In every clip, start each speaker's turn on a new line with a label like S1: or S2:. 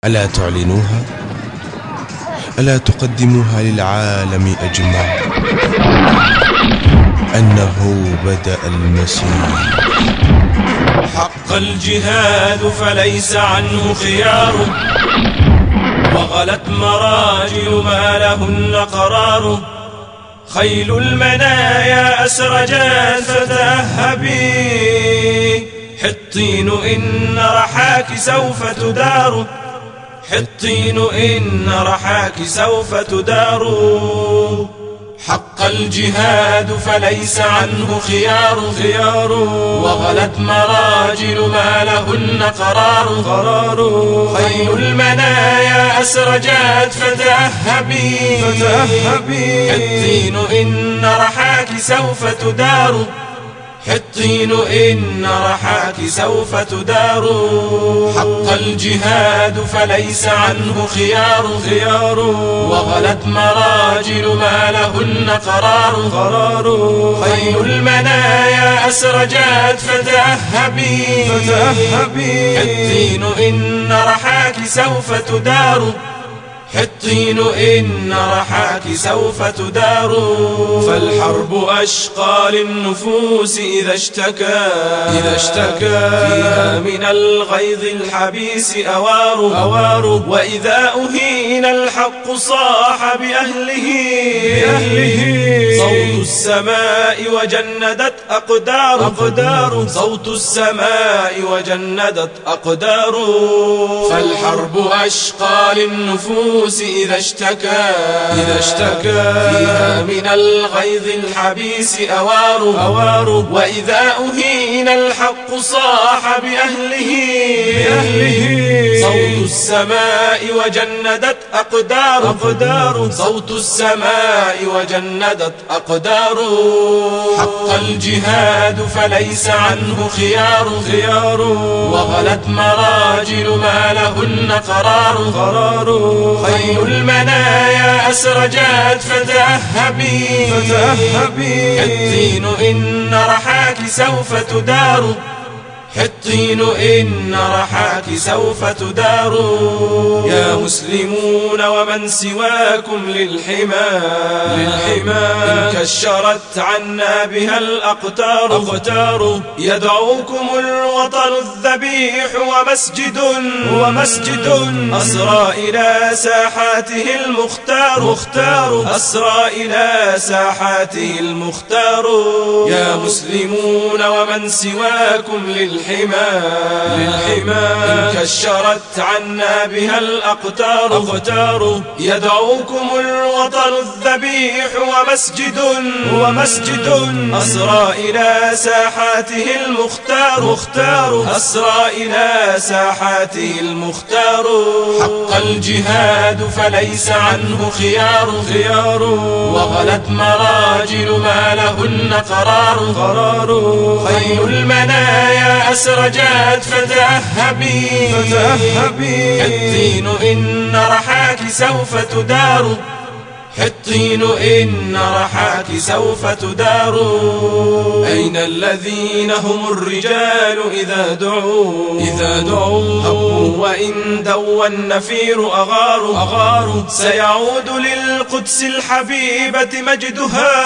S1: ألا تعلنوها؟ ألا تقدموها للعالم أجمع أنه بدأ المسيح؟
S2: حق الجهاد فليس عنه خيار، وغلت مراجل ما لهن قرار. خيل المنايا أسرجت فتأهبي، حطين إن رحاك سوف تدار، حطين إن رحاك سوف تدار. حق الجهاد فليس عنه خيار، وغلت مراجل ما لهن قرار. خيل المنايا أسرجت فتأهبي، حطين إن رحاك سوف تدار، حطين إن رحاك سوف تدار. حق الجهاد فليس عنه خيار، وغلت مراجل ما لهن قرار. خيل المنايا أسرجت فتأهبي، حطين إن رحاك سوف تدار، حطين إن رحاك سوف تدار. فالحرب أشقى للنفوس إذا اشتكى فيها من الغيظ الحبيس أوار. وإذا أهين الحق صاح بأهله، صوت السماء وجندت أقدار، صوت السماء وجندت أقدار. فالحرب أشقى للنفوس إذا اشتكى فيها من الغيظ الحبيس أوار. وإذا أهين الحق صاح بأهله، صوت السماء وجندت أقدار، صوت السماء وجندت أقدار. حق الجهاد فليس عنه خيار، وغلت مراجل ما لهن قرار. خيل المنايا أسرجت فتأهبي، حطين إن رحاك سوف تدار، حطين إن رحاك سوف تدار. يا مسلمون ومن سواكم للحمى إن كشرت عنا بها الأقطار. يدعوكم الوطن الذبيح ومسجد أسرى إلى ساحاته المختار، أسرى إلى ساحاته المختار. يا مسلمون ومن سواكم للحمى إن كشرت عنا بها الأقطار. يدعوكم الوطن الذبيح ومسجد أسرى إلى ساحاته المختار، أسرى إلى ساحاته المختار. حق الجهاد فليس عنه خيار، وغلت مراجل ما لهن قرار. خيل المنايا أسرجت فتأهبي، حطين إن رحاك سوف تدار، حطين إن رحاك سوف تدار. أين الذين هم الرجال إذا دعوا هبوا، وإن دوى النفير أغار. سيعود للقدس الحبيبة مجدها،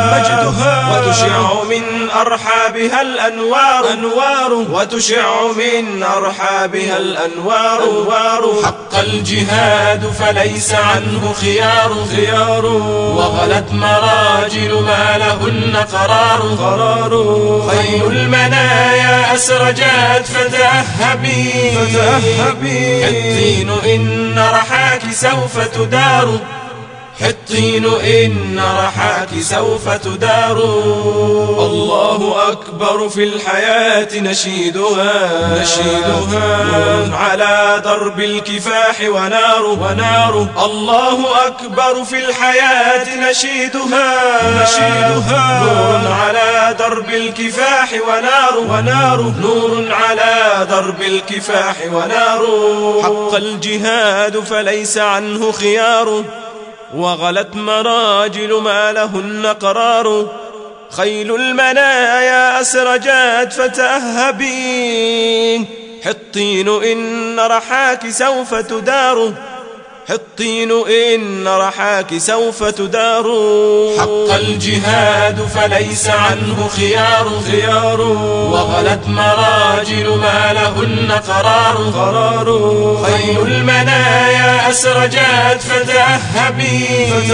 S2: وتشع من أرحابها الأنوار، وتشع من أرحابها الأنوار. حق الجهاد فليس عنه خيار، وغلت مراجل ما لهن قرار. خيل المنايا أسرجت فتأهبي، حطين إن رحاك سوف تدار، حطين إن رحاك سوف تدار. الله أكبر في الحياة نشيدها، نور على درب الكفاح ونار. الله أكبر في الحياة نشيدها، نور على درب الكفاح ونار. نور على درب الكفاح ونار. حق الجهاد فليس عنه خيار، وغلت مراجل ما لهن قرار. خيل المنايا أسرجت فتأهبي، حطين إن رحاك سوف تدار، حطين إن رحاك سوف تدار. حق الجهاد فليس عنه خيار، وغلت مراجل ما لهن قرار. خيل المنايا أسرجت فتأهبي،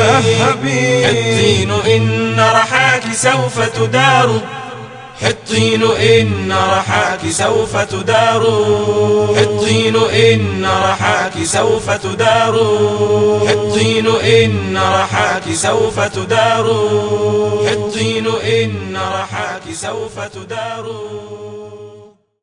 S2: حطين إن رحاك سوف تدار، حطين إن رحاك سوف تدار، حطين إن رحاك سوف تدار، حطين إن رحاك سوف تدار، حطين إن رحاك سوف تدار.